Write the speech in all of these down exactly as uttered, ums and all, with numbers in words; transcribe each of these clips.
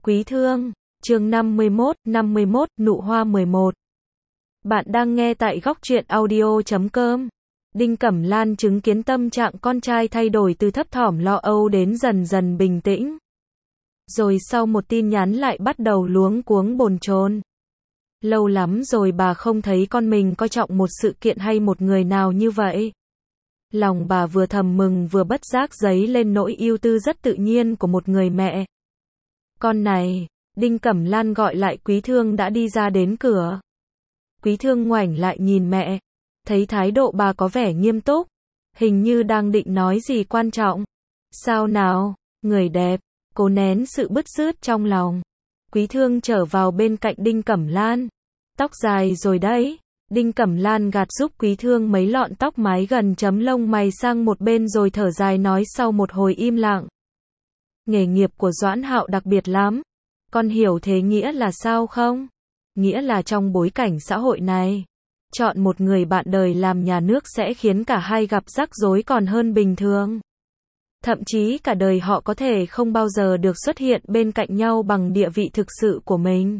Quý Thương, chương năm mươi mốt, năm mươi mốt, Nụ Hoa mười một. Bạn đang nghe tại góc truyện audio chấm com. Đinh Cẩm Lan chứng kiến tâm trạng con trai thay đổi từ thấp thỏm lo âu đến dần dần bình tĩnh. Rồi sau một tin nhắn lại bắt đầu luống cuống bồn chồn. Lâu lắm rồi bà không thấy con mình coi trọng một sự kiện hay một người nào như vậy. Lòng bà vừa thầm mừng vừa bất giác dấy lên nỗi ưu tư rất tự nhiên của một người mẹ. Con này, Đinh Cẩm Lan gọi lại Quý Thương đã đi ra đến cửa. Quý Thương ngoảnh lại nhìn mẹ, thấy thái độ bà có vẻ nghiêm túc, hình như đang định nói gì quan trọng. Sao nào, người đẹp, cố nén sự bứt rứt trong lòng. Quý Thương trở vào bên cạnh Đinh Cẩm Lan. Tóc dài rồi đấy. Đinh Cẩm Lan gạt giúp Quý Thương mấy lọn tóc mái gần chấm lông mày sang một bên rồi thở dài nói sau một hồi im lặng. Nghề nghiệp của Doãn Hạo đặc biệt lắm. Con hiểu thế nghĩa là sao không? Nghĩa là trong bối cảnh xã hội này, chọn một người bạn đời làm nhà nước sẽ khiến cả hai gặp rắc rối còn hơn bình thường. Thậm chí cả đời họ có thể không bao giờ được xuất hiện bên cạnh nhau bằng địa vị thực sự của mình.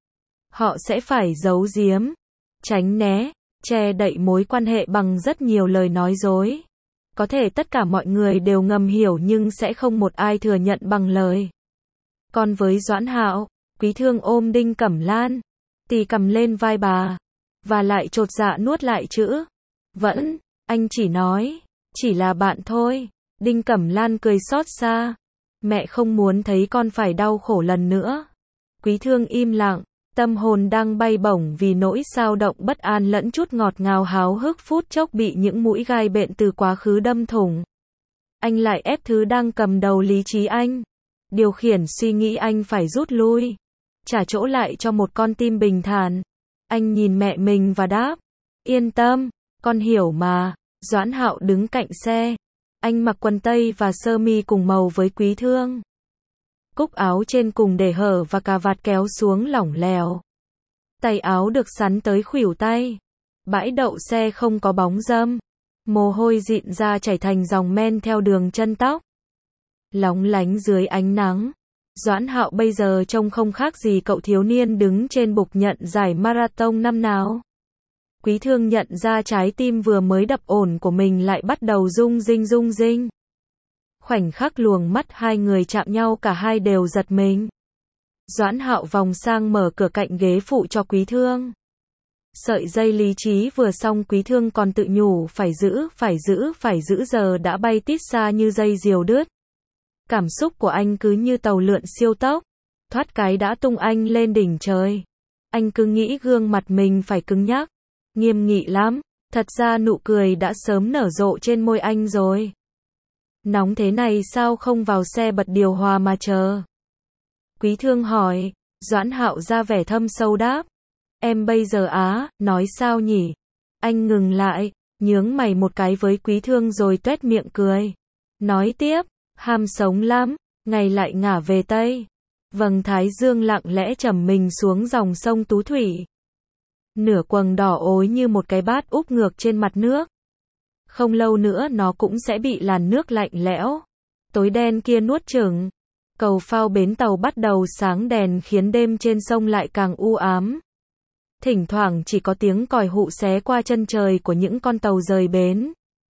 Họ sẽ phải giấu giếm, tránh né, che đậy mối quan hệ bằng rất nhiều lời nói dối. Có thể tất cả mọi người đều ngầm hiểu nhưng sẽ không một ai thừa nhận bằng lời. Còn với Doãn Hạo, Quý Thương ôm Đinh Cẩm Lan, tì cầm lên vai bà, và lại chột dạ nuốt lại chữ. Vẫn, anh chỉ nói, chỉ là bạn thôi. Đinh Cẩm Lan cười xót xa. Mẹ không muốn thấy con phải đau khổ lần nữa. Quý Thương im lặng, tâm hồn đang bay bổng vì nỗi xao động bất an lẫn chút ngọt ngào háo hức phút chốc bị những mũi gai bện từ quá khứ đâm thủng. Anh lại ép thứ đang cầm đầu lý trí anh. Điều khiển suy nghĩ anh phải rút lui, trả chỗ lại cho một con tim bình thản. Anh nhìn mẹ mình và đáp, yên tâm, con hiểu mà. Doãn Hạo đứng cạnh xe. Anh mặc quần tây và sơ mi cùng màu với Quý Thương. Cúc áo trên cùng để hở và cà vạt kéo xuống lỏng lẻo. Tay áo được sắn tới khuỷu tay. Bãi đậu xe không có bóng râm. Mồ hôi dịn ra chảy thành dòng men theo đường chân tóc. Lóng lánh dưới ánh nắng. Doãn Hạo bây giờ trông không khác gì cậu thiếu niên đứng trên bục nhận giải marathon năm nào. Quý Thương nhận ra trái tim vừa mới đập ổn của mình lại bắt đầu rung rinh rung rinh. Khoảnh khắc luồng mắt hai người chạm nhau cả hai đều giật mình. Doãn Hạo vòng sang mở cửa cạnh ghế phụ cho Quý Thương. Sợi dây lý trí vừa xong Quý Thương còn tự nhủ phải giữ, phải giữ, phải giữ giờ đã bay tít xa như dây diều đứt. Cảm xúc của anh cứ như tàu lượn siêu tốc, thoát cái đã tung anh lên đỉnh trời. Anh cứ nghĩ gương mặt mình phải cứng nhắc, nghiêm nghị lắm, thật ra nụ cười đã sớm nở rộ trên môi anh rồi. Nóng thế này sao không vào xe bật điều hòa mà chờ? Quý Thương hỏi. Doãn Hạo ra vẻ thâm sâu đáp, em bây giờ á, nói sao nhỉ? Anh ngừng lại, nhướng mày một cái với Quý Thương rồi tuét miệng cười. Nói tiếp, ham sống lắm, ngày lại ngả về Tây. Vầng thái dương lặng lẽ trầm mình xuống dòng sông Tú Thủy. Nửa quầng đỏ ối như một cái bát úp ngược trên mặt nước. Không lâu nữa nó cũng sẽ bị làn nước lạnh lẽo, tối đen kia nuốt chửng. Cầu phao bến tàu bắt đầu sáng đèn khiến đêm trên sông lại càng u ám. Thỉnh thoảng chỉ có tiếng còi hụ xé qua chân trời của những con tàu rời bến.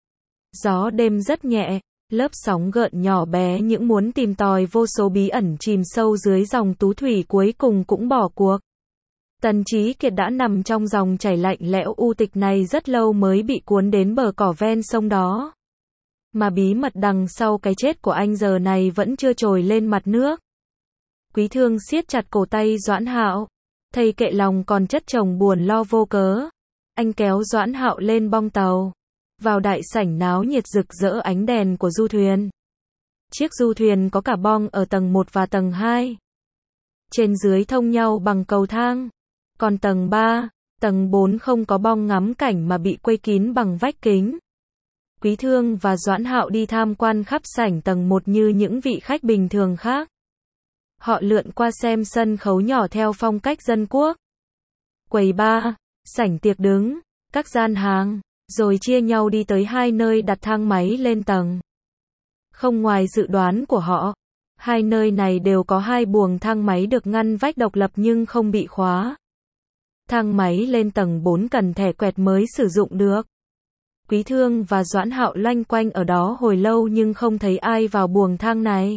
Gió đêm rất nhẹ, lớp sóng gợn nhỏ bé những muốn tìm tòi vô số bí ẩn chìm sâu dưới dòng Tú Thủy cuối cùng cũng bỏ cuộc. Tần Chí Kiệt đã nằm trong dòng chảy lạnh lẽo u tịch này rất lâu mới bị cuốn đến bờ cỏ ven sông đó. Mà bí mật đằng sau cái chết của anh giờ này vẫn chưa trồi lên mặt nước. Quý Thương siết chặt cổ tay Doãn Hạo, thầy kệ lòng còn chất chồng buồn lo vô cớ. Anh kéo Doãn Hạo lên bong tàu, vào đại sảnh náo nhiệt rực rỡ ánh đèn của du thuyền. Chiếc du thuyền có cả bong ở tầng một và tầng hai. Trên dưới thông nhau bằng cầu thang. Còn tầng ba, tầng bốn không có bong ngắm cảnh mà bị quây kín bằng vách kính. Quý Thương và Doãn Hạo đi tham quan khắp sảnh tầng một như những vị khách bình thường khác. Họ lượn qua xem sân khấu nhỏ theo phong cách dân quốc, quầy bar, sảnh tiệc đứng, các gian hàng, rồi chia nhau đi tới hai nơi đặt thang máy lên tầng. Không ngoài dự đoán của họ, Hai nơi này đều có hai buồng thang máy được ngăn vách độc lập nhưng không bị khóa. Thang máy lên tầng bốn cần thẻ quẹt mới sử dụng được. Quý Thương và Doãn Hạo loanh quanh ở đó hồi lâu nhưng không thấy ai vào buồng thang này.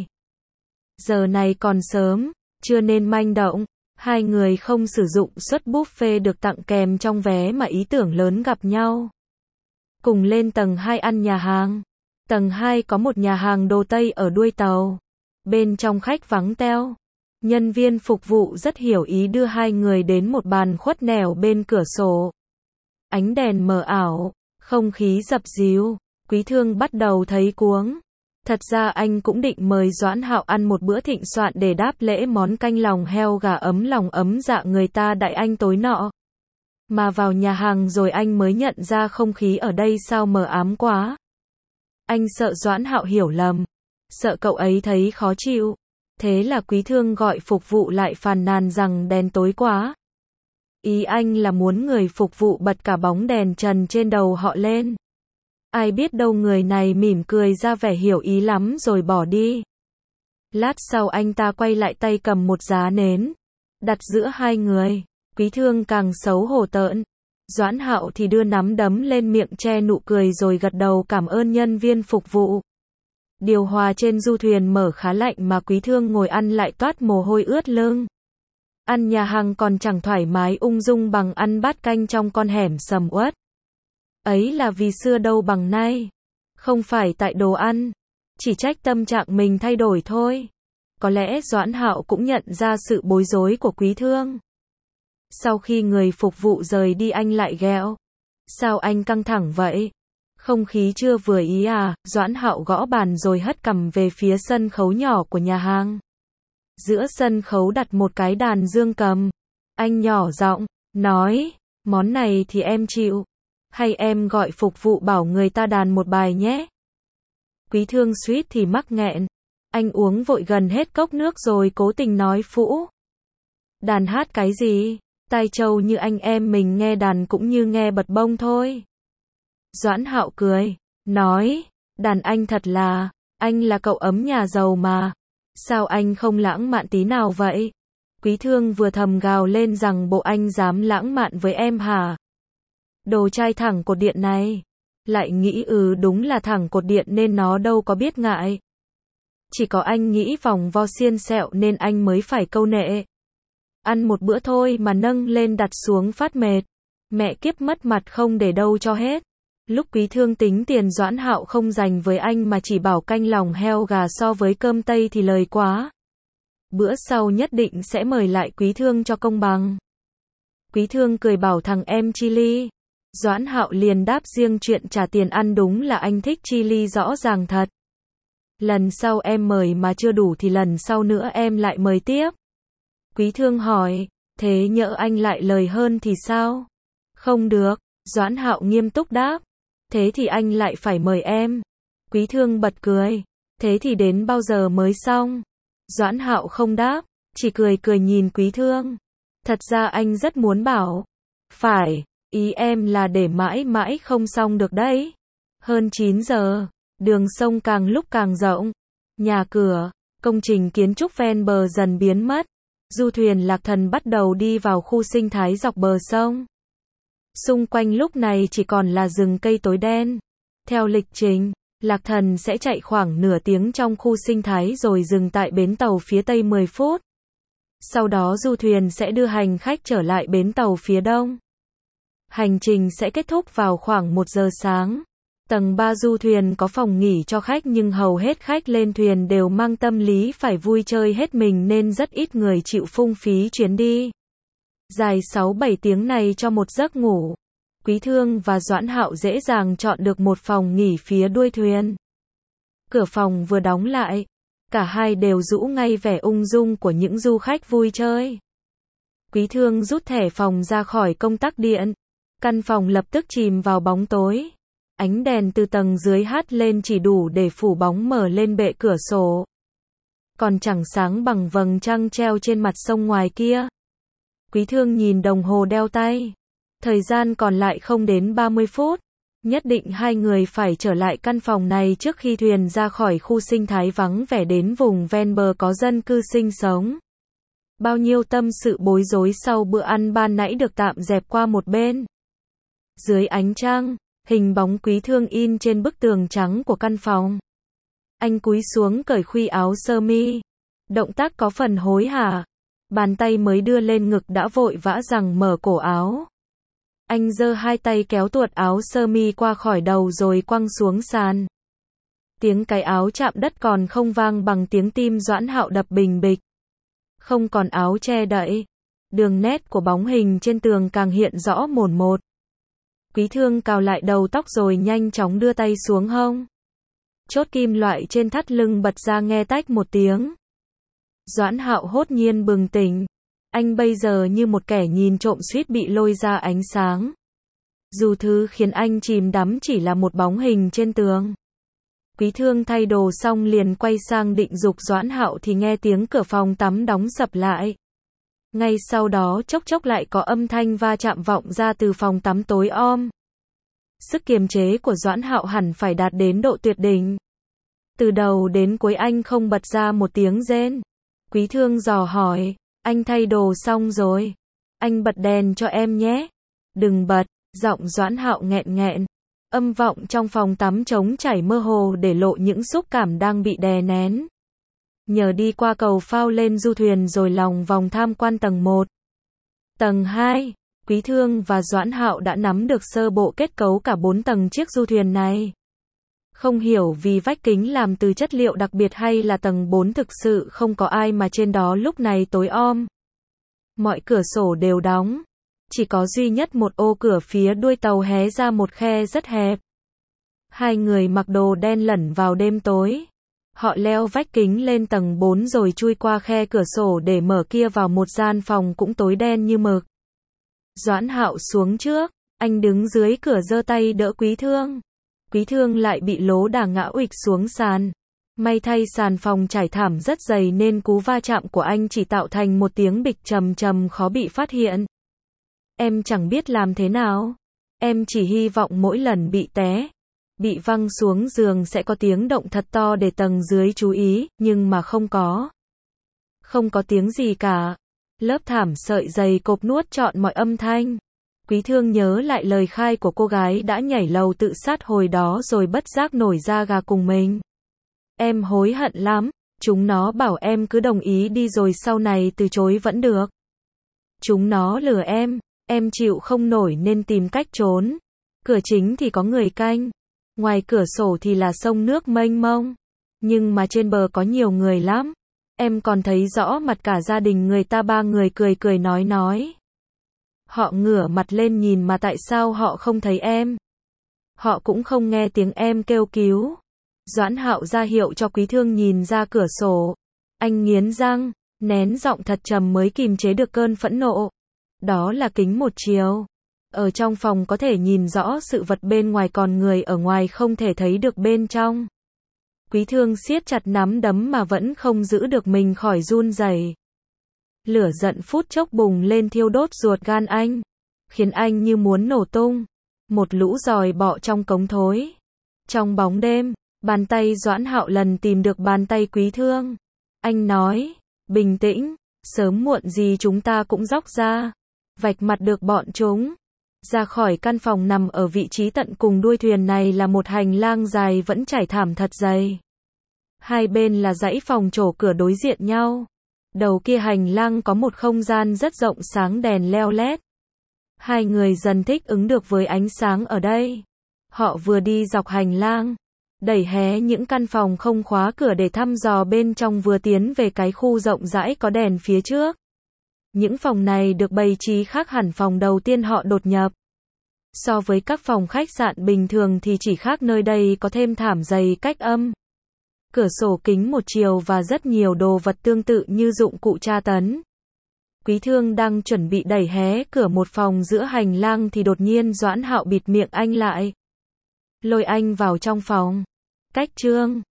Giờ này còn sớm, chưa nên manh động. Hai người không sử dụng suất buffet được tặng kèm trong vé mà ý tưởng lớn gặp nhau. Cùng lên tầng hai ăn nhà hàng. Tầng hai có một nhà hàng đồ Tây ở đuôi tàu. Bên trong khách vắng teo. Nhân viên phục vụ rất hiểu ý đưa hai người đến một bàn khuất nẻo bên cửa sổ. Ánh đèn mờ ảo, không khí dập dìu. Quý Thương bắt đầu thấy cuống. Thật ra anh cũng định mời Doãn Hạo ăn một bữa thịnh soạn để đáp lễ món canh lòng heo gà ấm lòng ấm dạ người ta đãi anh tối nọ. Mà vào nhà hàng rồi anh mới nhận ra không khí ở đây sao mờ ám quá. Anh sợ Doãn Hạo hiểu lầm. Sợ cậu ấy thấy khó chịu. Thế là Quý Thương gọi phục vụ lại phàn nàn rằng đèn tối quá. Ý anh là muốn người phục vụ bật cả bóng đèn trần trên đầu họ lên. Ai biết đâu người này mỉm cười ra vẻ hiểu ý lắm rồi bỏ đi. Lát sau anh ta quay lại tay cầm một giá nến. Đặt giữa hai người. Quý Thương càng xấu hổ tợn. Doãn Hạo thì đưa nắm đấm lên miệng che nụ cười rồi gật đầu cảm ơn nhân viên phục vụ. Điều hòa trên du thuyền mở khá lạnh mà Quý Thương ngồi ăn lại toát mồ hôi ướt lưng. Ăn nhà hàng còn chẳng thoải mái ung dung bằng ăn bát canh trong con hẻm sầm uất. Ấy là vì xưa đâu bằng nay. Không phải tại đồ ăn. Chỉ trách tâm trạng mình thay đổi thôi. Có lẽ Doãn Hạo cũng nhận ra sự bối rối của Quý Thương. Sau khi người phục vụ rời đi anh lại ghẹo. Sao anh căng thẳng vậy? Không khí chưa vừa ý à? Doãn Hạo gõ bàn rồi hất cằm về phía sân khấu nhỏ của nhà hàng. Giữa sân khấu đặt một cái đàn dương cầm. Anh nhỏ giọng, nói, món này thì em chịu. Hay em gọi phục vụ bảo người ta đàn một bài nhé. Quý Thương suýt thì mắc nghẹn. Anh uống vội gần hết cốc nước rồi cố tình nói phũ. Đàn hát cái gì? Tai trâu như anh em mình nghe đàn cũng như nghe bật bông thôi. Doãn Hạo cười, nói, đàn anh thật là, anh là cậu ấm nhà giàu mà. Sao anh không lãng mạn tí nào vậy? Quý Thương vừa thầm gào lên rằng bộ anh dám lãng mạn với em hả? Đồ trai thẳng cột điện này. Lại nghĩ ừ đúng là thẳng cột điện nên nó đâu có biết ngại. Chỉ có anh nghĩ vòng vo xiên xẹo nên anh mới phải câu nệ. Ăn một bữa thôi mà nâng lên đặt xuống phát mệt. Mẹ kiếp mất mặt không để đâu cho hết. Lúc Quý Thương tính tiền Doãn Hạo không dành với anh mà chỉ bảo canh lòng heo gà so với cơm tây thì lời quá. Bữa sau nhất định sẽ mời lại Quý Thương cho công bằng. Quý Thương cười bảo thằng em chili. Doãn Hạo liền đáp riêng chuyện trả tiền ăn đúng là anh thích chili rõ ràng thật. Lần sau em mời mà chưa đủ thì lần sau nữa em lại mời tiếp. Quý Thương hỏi, thế nhỡ anh lại lời hơn thì sao? Không được, Doãn Hạo nghiêm túc đáp. Thế thì anh lại phải mời em. Quý Thương bật cười. Thế thì đến bao giờ mới xong? Doãn Hạo không đáp, chỉ cười cười nhìn Quý Thương. Thật ra anh rất muốn bảo. Phải, ý em là để mãi mãi không xong được đấy. Hơn chín giờ, đường sông càng lúc càng rộng. Nhà cửa, công trình kiến trúc ven bờ dần biến mất. Du thuyền Lạc Thần bắt đầu đi vào khu sinh thái dọc bờ sông. Xung quanh lúc này chỉ còn là rừng cây tối đen. Theo lịch trình, Lạc Thần sẽ chạy khoảng nửa tiếng trong khu sinh thái rồi dừng tại bến tàu phía tây mười phút. Sau đó du thuyền sẽ đưa hành khách trở lại bến tàu phía đông. Hành trình sẽ kết thúc vào khoảng một giờ sáng. Tầng ba du thuyền có phòng nghỉ cho khách nhưng hầu hết khách lên thuyền đều mang tâm lý phải vui chơi hết mình nên rất ít người chịu phung phí chuyến đi dài sáu bảy tiếng này cho một giấc ngủ. Quý Thương và Doãn Hạo dễ dàng chọn được một phòng nghỉ phía đuôi thuyền. Cửa phòng vừa đóng lại, cả hai đều rũ ngay vẻ ung dung của những du khách vui chơi. Quý Thương rút thẻ phòng ra khỏi công tắc điện. Căn phòng lập tức chìm vào bóng tối. Ánh đèn từ tầng dưới hắt lên chỉ đủ để phủ bóng mở lên bệ cửa sổ. Còn chẳng sáng bằng vầng trăng treo trên mặt sông ngoài kia. Quý Thương nhìn đồng hồ đeo tay. Thời gian còn lại không đến ba mươi phút. Nhất định hai người phải trở lại căn phòng này trước khi thuyền ra khỏi khu sinh thái vắng vẻ đến vùng ven bờ có dân cư sinh sống. Bao nhiêu tâm sự bối rối sau bữa ăn ban nãy được tạm dẹp qua một bên. Dưới ánh trăng, hình bóng Quý Thương in trên bức tường trắng của căn phòng. Anh cúi xuống cởi khuy áo sơ mi. Động tác có phần hối hả. Bàn tay mới đưa lên ngực đã vội vã rằng mở cổ áo. Anh giơ hai tay kéo tuột áo sơ mi qua khỏi đầu rồi quăng xuống sàn. Tiếng cái áo chạm đất còn không vang bằng tiếng tim Doãn Hạo đập bình bịch. Không còn áo che đậy. Đường nét của bóng hình trên tường càng hiện rõ mồn một. Quý Thương cào lại đầu tóc rồi nhanh chóng đưa tay xuống hông. Chốt kim loại trên thắt lưng bật ra nghe tách một tiếng. Doãn Hạo hốt nhiên bừng tỉnh. Anh bây giờ như một kẻ nhìn trộm suýt bị lôi ra ánh sáng. Dù thứ khiến anh chìm đắm chỉ là một bóng hình trên tường. Quý Thương thay đồ xong liền quay sang định giục Doãn Hạo thì nghe tiếng cửa phòng tắm đóng sập lại. Ngay sau đó chốc chốc lại có âm thanh va chạm vọng ra từ phòng tắm tối om. Sức kiềm chế của Doãn Hạo hẳn phải đạt đến độ tuyệt đỉnh. Từ đầu đến cuối anh không bật ra một tiếng rên. Quý Thương dò hỏi, anh thay đồ xong rồi. Anh bật đèn cho em nhé. Đừng bật, giọng Doãn Hạo nghẹn nghẹn. Âm vọng trong phòng tắm trống chảy mơ hồ để lộ những xúc cảm đang bị đè nén. Nhờ đi qua cầu phao lên du thuyền rồi lòng vòng tham quan tầng một. Tầng hai, Quý Thương và Doãn Hạo đã nắm được sơ bộ kết cấu cả bốn tầng chiếc du thuyền này. Không hiểu vì vách kính làm từ chất liệu đặc biệt hay là tầng bốn thực sự không có ai mà trên đó lúc này tối om. Mọi cửa sổ đều đóng. Chỉ có duy nhất một ô cửa phía đuôi tàu hé ra một khe rất hẹp. Hai người mặc đồ đen lẩn vào đêm tối. Họ leo vách kính lên tầng bốn rồi chui qua khe cửa sổ để mở kia vào một gian phòng cũng tối đen như mực. Doãn Hạo xuống trước, anh đứng dưới cửa giơ tay đỡ Quý Thương. Quý Thương lại bị lố đà ngã uịch xuống sàn. May thay sàn phòng trải thảm rất dày nên cú va chạm của anh chỉ tạo thành một tiếng bịch trầm trầm khó bị phát hiện. Em chẳng biết làm thế nào. Em chỉ hy vọng mỗi lần bị té, bị văng xuống giường sẽ có tiếng động thật to để tầng dưới chú ý, nhưng mà không có. Không có tiếng gì cả. Lớp thảm sợi dày cộp nuốt trọn mọi âm thanh. Quý Thương nhớ lại lời khai của cô gái đã nhảy lầu tự sát hồi đó rồi bất giác nổi da gà cùng mình. Em hối hận lắm. Chúng nó bảo em cứ đồng ý đi rồi sau này từ chối vẫn được. Chúng nó lừa em. Em chịu không nổi nên tìm cách trốn. Cửa chính thì có người canh. Ngoài cửa sổ thì là sông nước mênh mông. Nhưng mà trên bờ có nhiều người lắm. Em còn thấy rõ mặt cả gia đình người ta, ba người cười cười nói nói. Họ ngửa mặt lên nhìn mà tại sao họ không thấy em? Họ cũng không nghe tiếng em kêu cứu. Doãn Hạo ra hiệu cho Quý Thương nhìn ra cửa sổ. Anh nghiến răng, nén giọng thật trầm mới kìm chế được cơn phẫn nộ. Đó là kính một chiều. Ở trong phòng có thể nhìn rõ sự vật bên ngoài, còn người ở ngoài không thể thấy được bên trong. Quý Thương siết chặt nắm đấm mà vẫn không giữ được mình khỏi run rẩy. Lửa giận phút chốc bùng lên thiêu đốt ruột gan anh, khiến anh như muốn nổ tung. Một lũ giòi bọ trong cống thối. Trong bóng đêm, bàn tay Doãn Hạo lần tìm được bàn tay Quý Thương. Anh nói, bình tĩnh, sớm muộn gì chúng ta cũng róc ra, vạch mặt được bọn chúng. Ra khỏi căn phòng nằm ở vị trí tận cùng đuôi thuyền này là một hành lang dài vẫn trải thảm thật dày. Hai bên là dãy phòng trổ cửa đối diện nhau. Đầu kia hành lang có một không gian rất rộng sáng đèn leo lét. Hai người dần thích ứng được với ánh sáng ở đây. Họ vừa đi dọc hành lang, đẩy hé những căn phòng không khóa cửa để thăm dò bên trong, vừa tiến về cái khu rộng rãi có đèn phía trước. Những phòng này được bày trí khác hẳn phòng đầu tiên họ đột nhập. So với các phòng khách sạn bình thường thì chỉ khác nơi đây có thêm thảm dày cách âm, cửa sổ kính một chiều và rất nhiều đồ vật tương tự như dụng cụ tra tấn. Quý Thương đang chuẩn bị đẩy hé cửa một phòng giữa hành lang thì đột nhiên Doãn Hạo bịt miệng anh lại, lôi anh vào trong phòng. Cách Trương,